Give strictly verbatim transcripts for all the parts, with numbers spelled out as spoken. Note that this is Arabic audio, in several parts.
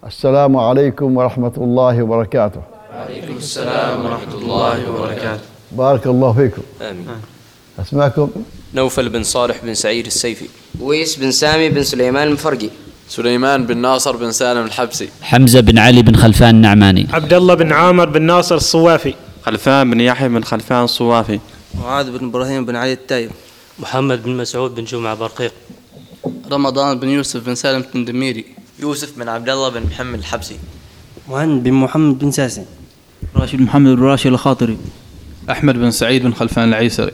السلام عليكم ورحمة الله وبركاته. وعليكم السلام ورحمة الله وبركاته. بارك الله فيكم. آمين. أسماءكم؟ نوفل بن صالح بن سعيد السيفي. ويس بن سامي بن سليمان المفرقي. سليمان بن ناصر بن سالم الحبسي. حمزة بن علي بن خلفان النعماني. عبد الله بن عامر بن ناصر الصوافي. خلفان بن يحيى بن خلفان الصوافي. معاذ بن إبراهيم بن علي التايب. محمد بن مسعود بن جمعة برقيق. رمضان بن يوسف بن سالم التندميري. يوسف بن عبد الله بن محمد الحبسي. مهند بن محمد بن ساسن. راشد محمد بن راشد الخاطري. أحمد بن سعيد بن خلفان العيسري.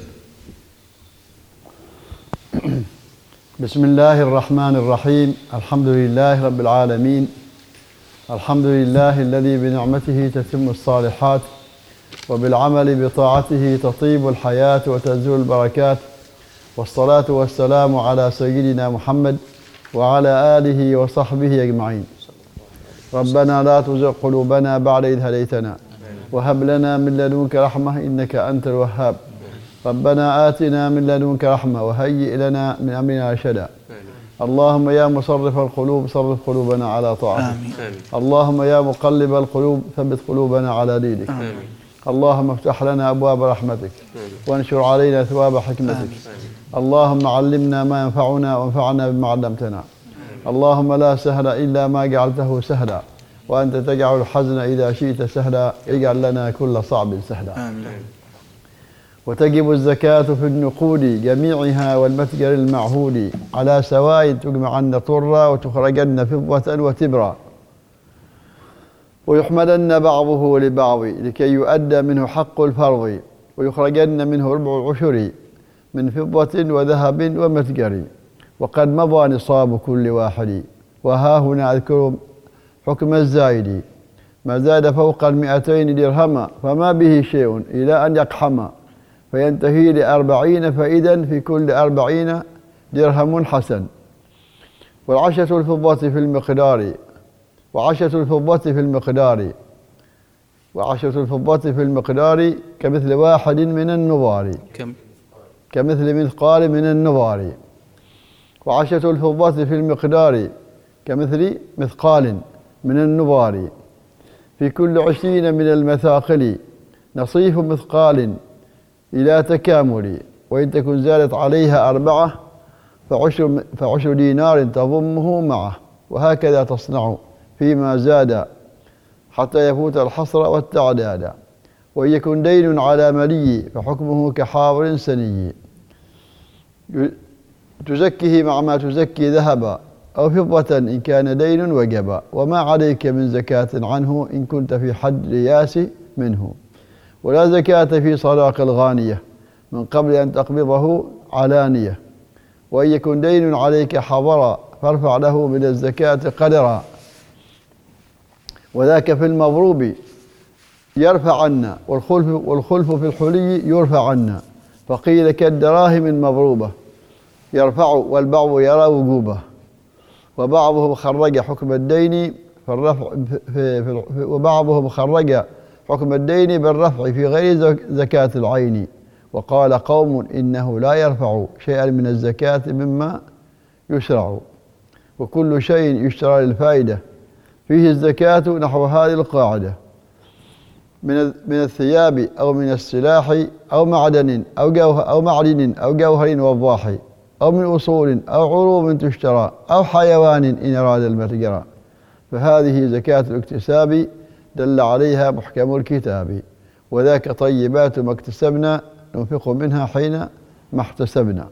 بسم الله الرحمن الرحيم. الحمد لله رب العالمين. الحمد لله الذي بنعمته تتم الصالحات وبالعمل بطاعته تطيب الحياة وتزول البركات، والصلاة والسلام على سيدنا محمد وعلى آله وصحبه أجمعين. ربنا لا تزغ قلوبنا بعد إذ هديتنا وهب لنا من لدنك رحمة إنك أنت الوهاب. ربنا آتنا من لدنك رحمة وهيئ لنا من أمرنا رشدا. اللهم يا مصرف القلوب صرف قلوبنا على طاعتك. اللهم يا مقلب القلوب ثبت قلوبنا على دينك. آمين. اللهم افتح لنا أبواب رحمتك وانشر علينا ثواب حكمتك. آمين. اللهم علمنا ما ينفعنا وانفعنا بما علمتنا. اللهم لا سهل إلا ما جعلته سهلا، وأنت تجعل الحزن إذا شئت سهلا. اجعل لنا كل صعب سهلا. آمين. وتجب الزكاة في النقود جميعها والمتجر المعهود على سواء، تجمعن طرا وتخرجن فضة وتبرا، ويحملن بعضه لبعض لكي يؤدى منه حق الفرض، ويخرجن منه ربع العشر من فضة وذهب ومتجر، وقد مضى نصاب كل واحد. وها هنا أذكر حكم الزايد: ما زاد فوق المئتين درهما فما به شيء إلى أن يقحم فينتهي لأربعين، فإذا في كل أربعين درهم حسن. والعشرة الفضة في المقدار وعشرة الفضة في المقدار وعشرة الفضة في المقدار كمثل واحد من النظار كمثل مثقال من النظار. وعشرة الفضة في المقدار كمثل مثقال من النظار. في كل عشرين من المثاقل نصيف مثقال إلى تكامل، وإن تكن زادت عليها أربعة فعشر, فعشر دينار تضمه معه، وهكذا تصنع فيما زاد حتى يفوت الحصر والتعداد. وإن يكن دين على ملي فحكمه كحاضر سني، تزكيه مع ما تزكي ذهبا أو فضة إن كان دين وجبا، وما عليك من زكاة عنه إن كنت في حد رياس منه. ولا زكاة في صداق الغانية من قبل أن تقبضه علانية. وإن يكن دين عليك حضرا فارفع له من الزكاة قدرا، وذاك في المضروب يرفع عنا، والخلف, والخلف في الحلي يرفع عنا. فقيل كالدراهم المضروبة يرفع والبعض يرى وجوبه. وبعضهم خرج حكم الدين في الرفع في في وبعضهم خرج حكم الدين بالرفع في غير زكاة العين. وقال قوم إنه لا يرفع شيئا من الزكاة مما يشرع، وكل شيء يشترى للفائدة فيه الزكاة نحو هذه القاعدة: من من الثياب أو من السلاح أو معدن أو جوهر أو معدن أو جوهر وضاح أو من أصول أو عروض تشترى أو حيوان إن أراد المتجر، فهذه زكاة الاكتساب دل عليها محكم الكتاب. وذاك طيبات ما اكتسبنا ننفق منها حين ما احتسبنا.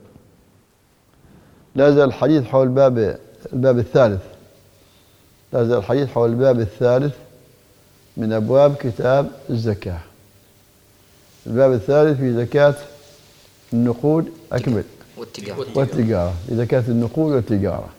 لا زال الحديث حول الباب الباب الثالث لا زال الحديث حول الباب الثالث من أبواب كتاب الزكاة. الباب الثالث في زكاة النقود أكمل والتجارة, والتجارة. في زكاة النقود والتجارة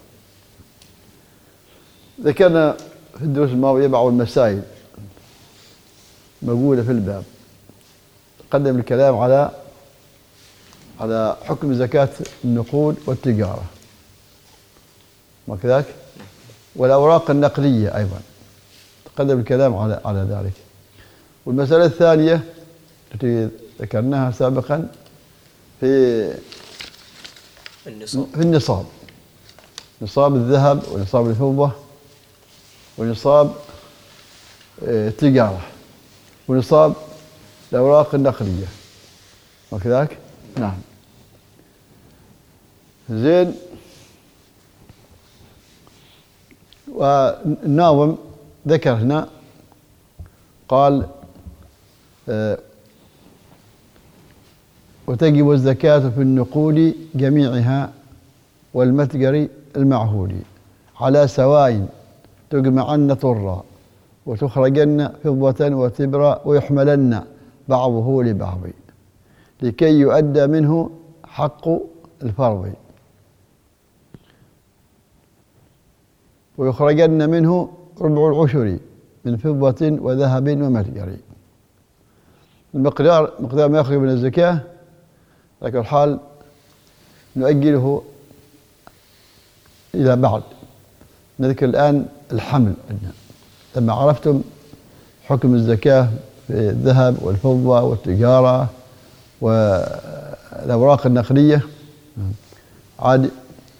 ذكرنا في الدروس الماضية بعض المسائل موجودة في الباب. قدم الكلام على على حكم زكاة النقود والتجارة وكذلك والأوراق النقدية أيضا تقدم الكلام على على ذلك. والمسألة الثانية التي ذكرناها سابقا في النصاب في النصاب نصاب الذهب ونصاب الفضة ونصاب تجارة، ونصاب الأوراق النقدية وكذلك. نعم. زين. والناظم ذكر هنا قال آه وتجب الزكاة في النقود جميعها والمتجر المعهود على سواء تجمعن طرا وتخرجن فضة وتبرا ويحملن بعضه لبعض لكي يؤدى منه حق الفرض ويخرجن منه ربع العشر من فضة وذهب ومتجر. المقدار مقدار ما يخرج من الزكاة لكن الحال نؤجله إلى بعد. نذكر الآن الحمل. لما عرفتم حكم الزكاة في الذهب والفضة والتجارة والأوراق النقدية عاد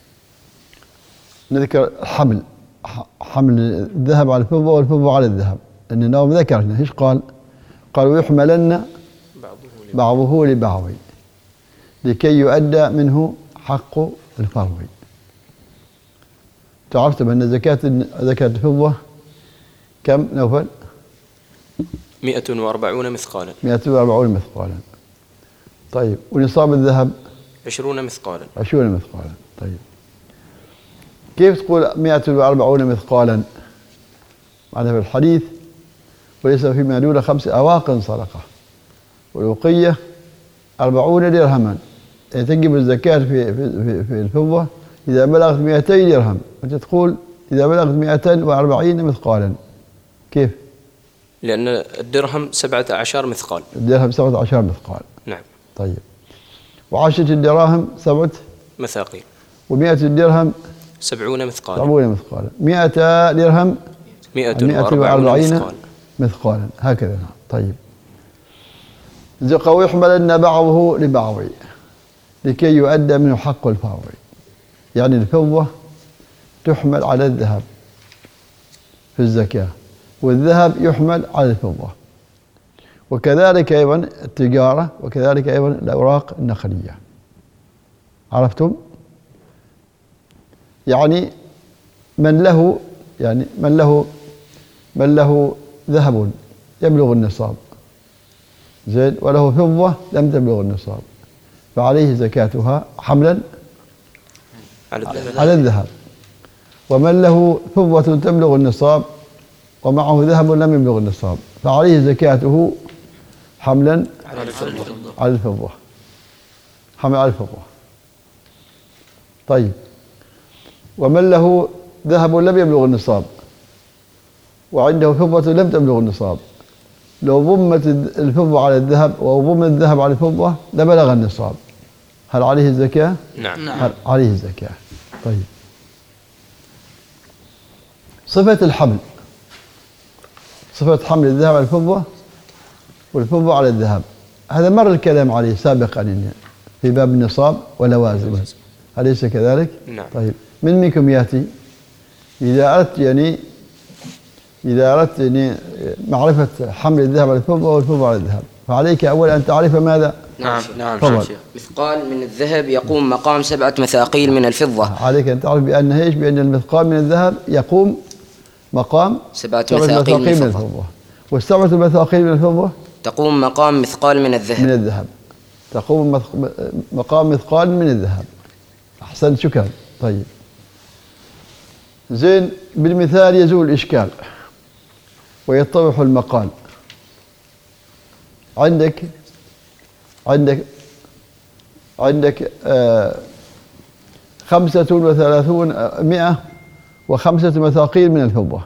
نذكر الحمل، حمل الذهب على الفضة والفضة على الذهب. لأن النوم ذكرنا إيش قال؟ قال ويحملن بعضه لبعض لكي يؤدى منه حق الفرض. تعرفتم أن زكاة زكاة الفضة كم نوفل؟ مئة وأربعون مثقالا. مئة وأربعون مثقالا. طيب ونصاب الذهب؟ عشرون مثقالا. عشرون مثقالا. طيب كيف تقول مئة وأربعون مثقالا؟ معنا في الحديث وليس فيما دون خمس أواق صدقة والوقية أربعون درهما. يعني تجب الزكاة في في في الفضة إذا بلغت مئتي درهم، أنت تقول إذا بلغت مئتين وأربعين مثقالا. كيف؟ لأن الدرهم سبعة عشر مثقال. الدرهم سبعة عشر مثقال. نعم. طيب وعشرة الدراهم سبعة مثاقيل. ومئة الدرهم سبعون مثقالا. سبعون مثقالا. مئة درهم مئة وأربعين مثقالا. مثقالا هكذا. طيب زق ويحملن بعضه لبعض لكي يؤدى منه حق الفرض. يعني الفضة تحمل على الذهب في الزكاة والذهب يحمل على الفضة، وكذلك أيضا التجارة، وكذلك أيضا الأوراق النقدية. عرفتم؟ يعني من له يعني من له من له ذهب يبلغ النصاب زين وله فضة لم تبلغ النصاب فعليه زكاتها حملا على الذهب. على الذهب. ومن له فضة تبلغ النصاب ومعه ذهب لم يبلغ النصاب فعليه زكاته حملا على الفضة. على الفضة. حمل على الفضة. طيب ومن له ذهب لم يبلغ النصاب وعنده فضة لم تبلغ النصاب لو ضمت الفضة على الذهب وضم الذهب على الفضة لبلغ النصاب، هل عليه الزكاة؟ نعم. هل عليه الزكاة. طيب صفة الحمل، صفة حمل الذهب على الفضة والفضة على الذهب، هذا مر الكلام عليه سابقا في باب النصاب ولوازمه، أليس كذلك؟ نعم. طيب من منكم يأتي إذا أردت يعني إذا أردت يعني معرفة حمل الذهب على الفضة والفضة على الذهب فعليك أولا أن تعرف ماذا؟ نعم نعم. فضل. مثقال من الذهب يقوم مقام سبعة مثاقيل من الفضة. عليك أن تعرف بأن ايش؟ بأن المثقال من الذهب يقوم مقام سبعة مثاقيل من الفضة. الفضة، والسبعة مثاقيل من الفضة تقوم مقام مثقال من الذهب. من الذهب تقوم مقام مثقال من الذهب. أحسنت شكرا. طيب زين، بالمثال يزول الإشكال ويتضح المقال. عندك عندك عندك آه خمسة وثلاثون مئة وخمسة مثاقيل من الفضة،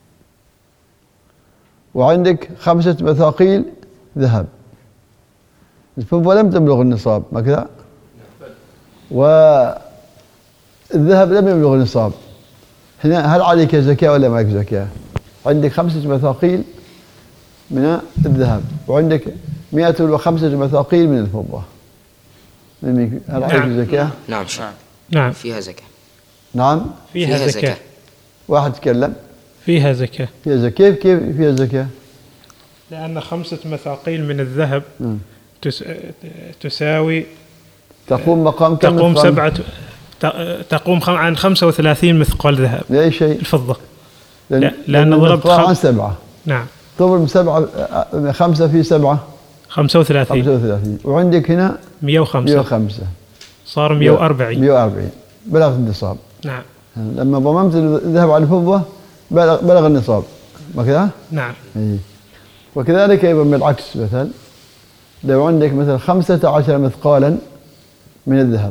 وعندك خمسة مثاقيل ذهب. الفضة لم تبلغ النصاب ما كذا، والذهب لم يبلغ النصاب. هنا هل عليك زكاة ولا ما عليك زكاة؟ عندك خمسة مثاقيل من الذهب وعندك مئة وخمسة مثاقيل من الفضة، هل عليك زكاة؟ نعم. نعم فيها زكاة. نعم فيها, فيها زكاة. واحد تكلم. فيها زكاة. فيها زكاة. كيف كيف فيها زكاة؟ لأن خمسة مثاقيل من الذهب تس... تساوي تقوم مقام كم تقوم مثقال؟ سبعة تقوم خم... عن خمسة وثلاثين مثقال ذهب. لأي شيء؟ الفضة. لأن, لا. لأن ضربت خم... خم... عن سبعة. نعم. تضرب سبعة خمسة في سبعة خمسة وثلاثين. خمسة وثلاثين وعندك هنا مئة وخمسة. مئة وخمسة صار مئة وأربعين. مئة وأربعين بلغ النصاب. نعم. لما ضممت الذهب على الفضة بلغ, بلغ النصاب ما كذا؟ نعم. إيه. وكذلك أيضا بالعكس مثلا لو عندك مثلا خمسة عشر مثقالا من الذهب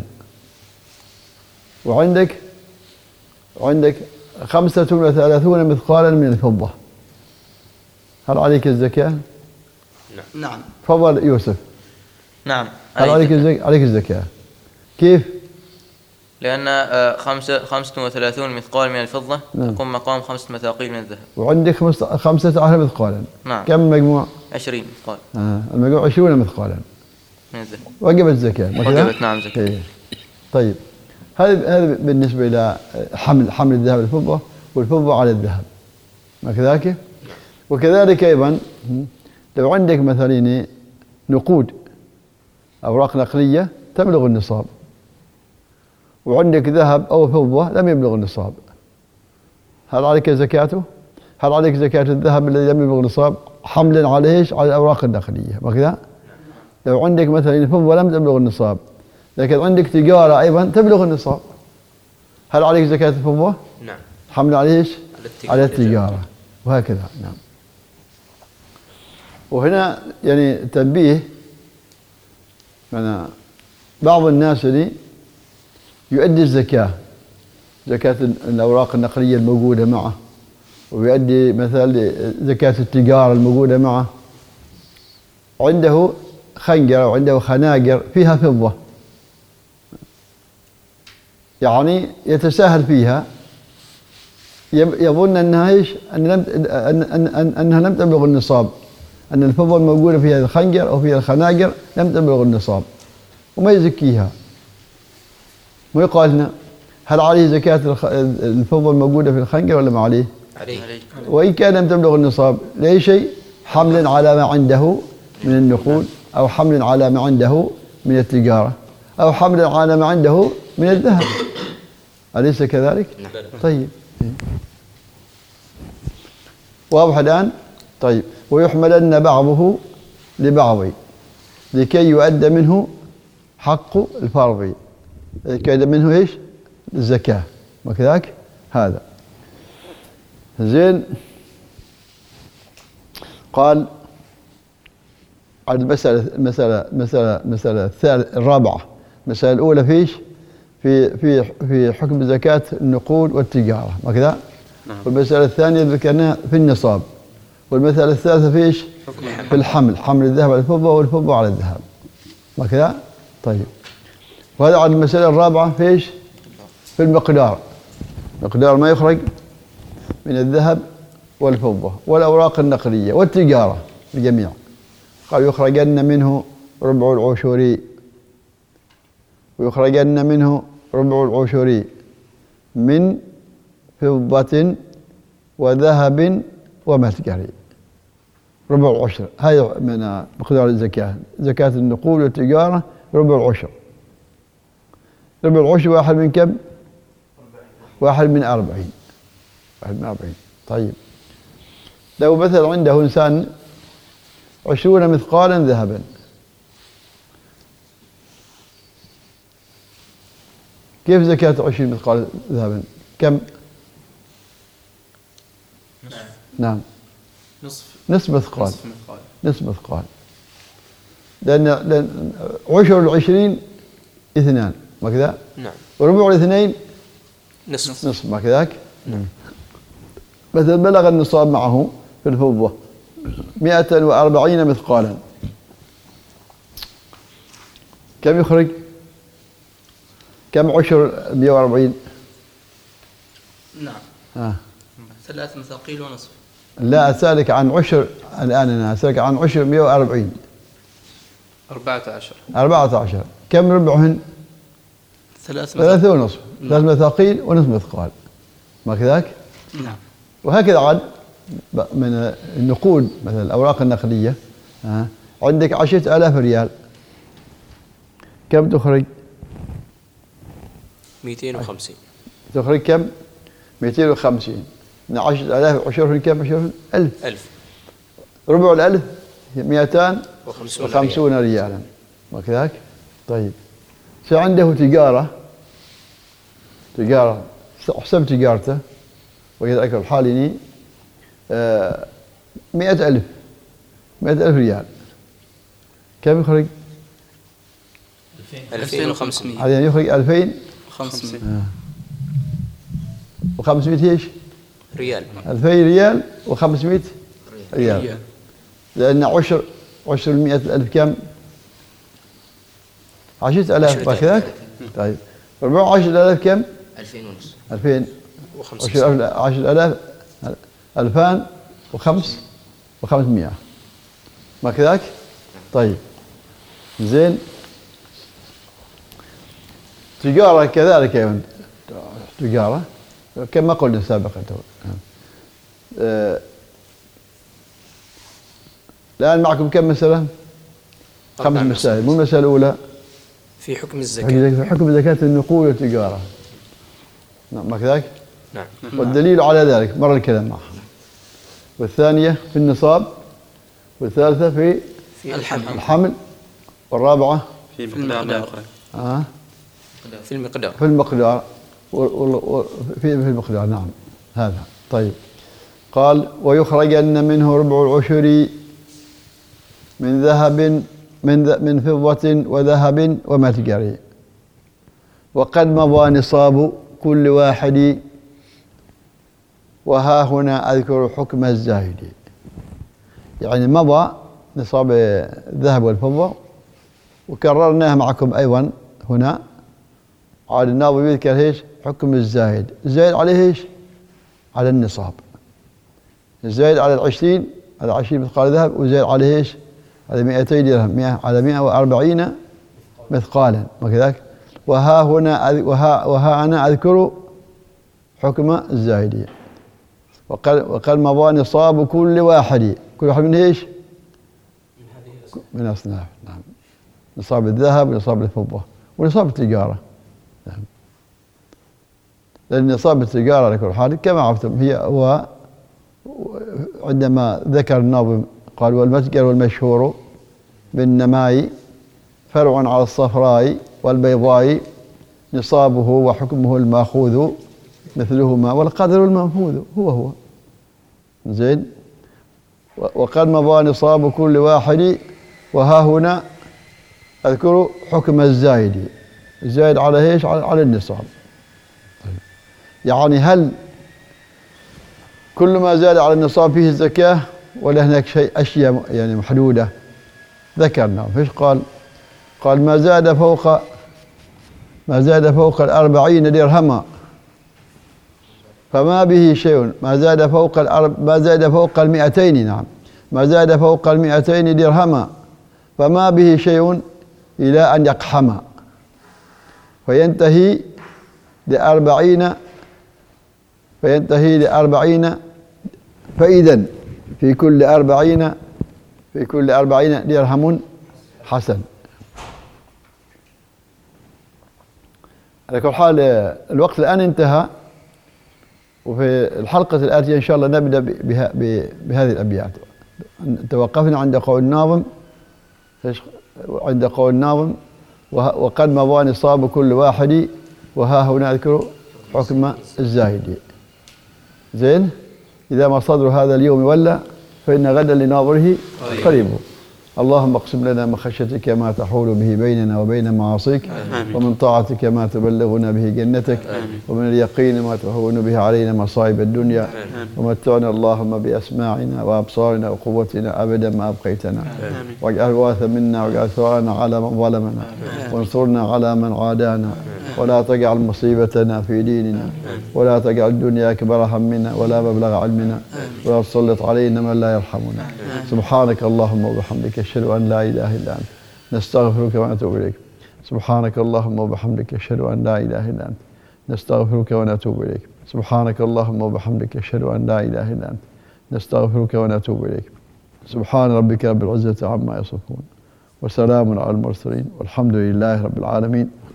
وعندك وعندك خمسة وثلاثون مثقالا من الفضة هل عليك الزكاة؟ نعم. تفضل يوسف. نعم. هل عليك الزكاة؟ عليك الزكاة. كيف؟ لأن خمسة خمسة وثلاثون مثقال من الفضة نعم. تقوم مقام خمسة مثاقيل من الذهب. وعندك خمسة عشر مثقالا. نعم. كم مجموع؟ عشرين مثقال. آه. المجموع عشرون مثقالا من الذهب. وجبت الزكاة. وجبت نعم زكاة. إيه. طيب هذا هذا بالنسبة إلى حمل حمل الذهب الفضة والفضة على الذهب ما كذلك؟ وكذلك أيضا لو عندك مثلا نقود أوراق نقدية تبلغ النصاب وعندك ذهب أو فضة لم يبلغ النصاب هل عليك زكاته؟ هل عليك زكاة الذهب الذي لم يبلغ النصاب حملا عليه على الأوراق النقدية ما كذا؟ لو عندك مثلا فضة لم تبلغ النصاب لكن عندك تجارة أيضا تبلغ النصاب هل عليك زكاة الفضة؟ نعم. حمل عليه إيش؟ التجارة. على التجارة وهكذا. نعم. وهنا يعني تنبيه يعني بعض الناس اللي يؤدي الزكاة زكاة الأوراق النقدية الموجودة معه ويؤدي مثلا زكاة التجارة الموجودة معه عنده خنجر وعنده خناجر فيها فضة يعني يتساهل فيها يظن أنها إيش أن لم أن أن أنها لم تبلغ النصاب أن الفضة الموجودة في هذا الخنجر أو في الخناجر لم تبلغ النصاب وما يزكيها ويقال لنا هل عليه زكاة الفضة الموجودة في الخنجر ولا ما عليه؟ عليه. وإن كان لم تبلغ النصاب لأي شيء حمل على ما عنده من النقود أو حمل على ما عنده من التجارة أو حمل على ما عنده من الذهب أليس كذلك؟ طيب واضح الآن؟ طيب ويحملن بعضه لبعض لكي يؤدى منه حق الفرض لكي يؤدى منه إيش؟ الزكاة وكذلك هذا زين. قال على المسألة المسألة المسألة المسألة الثالثة الرابعة المسألة الأولى فيش في في في حكم زكاة النقود والتجارة وكذا. نعم. والمسألة الثانية ذكرناها في النصاب والمسألة الثالثة فيش في الحمل حمل الذهب على الفضة والفضة على الذهب وكذا. طيب وهذا على المسألة الرابعة فيش في المقدار مقدار ما يخرج من الذهب والفضة والأوراق النقدية والتجارة الجميع. قال يخرجن منه ربع العشر ويخرجن منه ربع العشر من فضة وذهب ومتجر ربع العشر هذا من مقدار الزكاة زكاة النقود والتجارة ربع العشر. ربع العشر واحد من كم؟ واحد من أربعين واحد من أربعين. طيب لو مثلا عنده إنسان عشرون مثقالا ذهبا كيف زكاة عشرين مثقال ذهبا؟ كم؟ نعم نصف نصف مثقال نصف مثقال نصف مثقال لأن لأن عشر العشرين اثنان ما كذا؟ نعم. وربع الاثنين نصف نصف ما كذاك؟ نعم. مثلا بلغ النصاب معه في الفضة مئة وأربعين مثقالا كم يخرج؟ كم عشر مئة وأربعين؟ نعم. آه. ثلاث مثاقيل ونصف. لا أسألك عن عشر الآن أنا أسألك عن عشر مئة وأربعين. أربعة عشر. أربعة عشر كم ربعهن؟ ثلاث ثلاثة ونصف. ثلاث مثاقيل ونصف مثقال ما كذاك؟ نعم. وهكذا عاد من النقود مثلا الأوراق النقدية ها عندك عشرة آلاف ريال كم تخرج؟ مئتين وخمسين. تخرج كم؟ مئتين وخمسين. من عشرة آلاف عشرون كم؟ عشرون ألف. ألف. ربع الألف مئتان وخمسون, وخمسون ريالا وكذاك. طيب عنده تجارة تجارة حسب تجارته وإذا أكل حاليني آه مئة ألف مئة ألف ريال كم يخرج؟ ألفين وخمسمائة. هذا يعني يخرج ألفين وخمسمائة. آه. وخمسمائة ايش؟ ريال. ألفين ريال وخمسمائة ريال, ريال. لأن عشر عشر المئة الألف كم؟ عشرة آلاف وكذاك. طيب ربع عشرة آلاف كم؟ ألفين ونص. ألفين وخمسة. عشرة آلاف ألفان وخمس وخمسمائة ما كذاك؟ طيب زين. تجارة كذلك يا تجارة كما قلنا سابقا. الآن معكم كم مسألة؟ خمس مسائل. مو المسألة الأولى في حكم الزكاة. في حكم زكاة النقود والتجارة. نعم ما كذلك؟ نعم. والدليل على ذلك مر الكلام معه. والثانية في النصاب. والثالثة في في الحمل. الحمل. والرابعة في المقدار. آه في المقدار. في المقدار في المقدار. نعم هذا. طيب قال ويخرجن منه ربع العشر من ذهب من من فضة وذهب ومتجر وقد مضى نصاب كل واحد وها هنا أذكر حكم الزاهد. يعني مضى نصاب الذهب والفضة وكررناها معكم أيضا هنا. عاد الناظم يذكر ايش؟ حكم الزايد. الزايد عليه ايش؟ على النصاب. الزايد على العشرين على عشرين مثقال ذهب وزايد عليه ايش؟ على مئتي درهم مئة على مئة وأربعين مثقالا وكذلك. وها هنا وها وها أنا أذكر حكم الزايدية. وقال وقال مضى نصاب كل واحد. كل واحد من ايش؟ من أصناف. نعم. نصاب الذهب ونصاب الفضة ونصاب التجارة. نعم. لأن نصاب التجارة على كل حال كما عرفتم هي هو عندما ذكر الناظم قال والمتجر والمشهور بالنماء فرع على الصفراء والبيضاء نصابه وحكمه المأخوذ مثلهما والقدر المنفوذ هو هو. زين. وقد مضى نصاب كل واحد وها هنا أذكر حكم الزايد. الزايد على ايش؟ على النصاب. يعني هل كل ما زاد على النصاب فيه الزكاة ولا هناك شيء أشياء يعني محدودة؟ ذكرنا. فيش قال؟ قال ما زاد فوق ما زاد فوق الأربعين درهما فما به شيء. ما زاد فوق الأرب ما زاد فوق المئتين. نعم. ما زاد فوق المئتين درهما فما به شيء إلى أن يقحم فينتهي لأربعين فينتهي لأربعين فإذا في كل أربعين في كل أربعين درهم حسن. على كل حال الوقت الآن انتهى وفي الحلقة الآتية إن شاء الله نبدأ بها بهذه الأبيات. توقفنا عند قول الناظم عند قول الناظم وقد مضى نصاب كل واحد وها هنا أذكر حكم الزاهد. زين. إذا ما صدر هذا اليوم ولا فإن غدا لناظره قريب. اللهم اقسم لنا من خشيتك ما تحول به بيننا وبين معاصيك ومن طاعتك ما تبلغنا به جنتك ومن اليقين ما تهون به علينا مصائب الدنيا ومتعنا اللهم بأسماعنا وأبصارنا وقوتنا أبدا ما أبقيتنا واجعل الوارث منا واجعل ثارنا على من ظلمنا وانصرنا على من عادانا ولا تجعل مصيبتنا في ديننا ولا تجعل الدنيا أكبر همنا ولا مبلغ علمنا ولا تسلط علينا من لا يرحمنا. سبحانك اللهم وبحمدك أشهد أن لا إله إلا أنت نستغفرك ونتوب إليك. سبحانك اللهم وبحمدك أشهد أن لا إله إلا أنت نستغفرك ونتوب إليك. سبحانك اللهم وبحمدك أشهد أن لا إله إلا أنت نستغفرك ونتوب إليك. سبحان ربك رب العزة عما يصفون وسلام على المرسلين والحمد لله رب العالمين.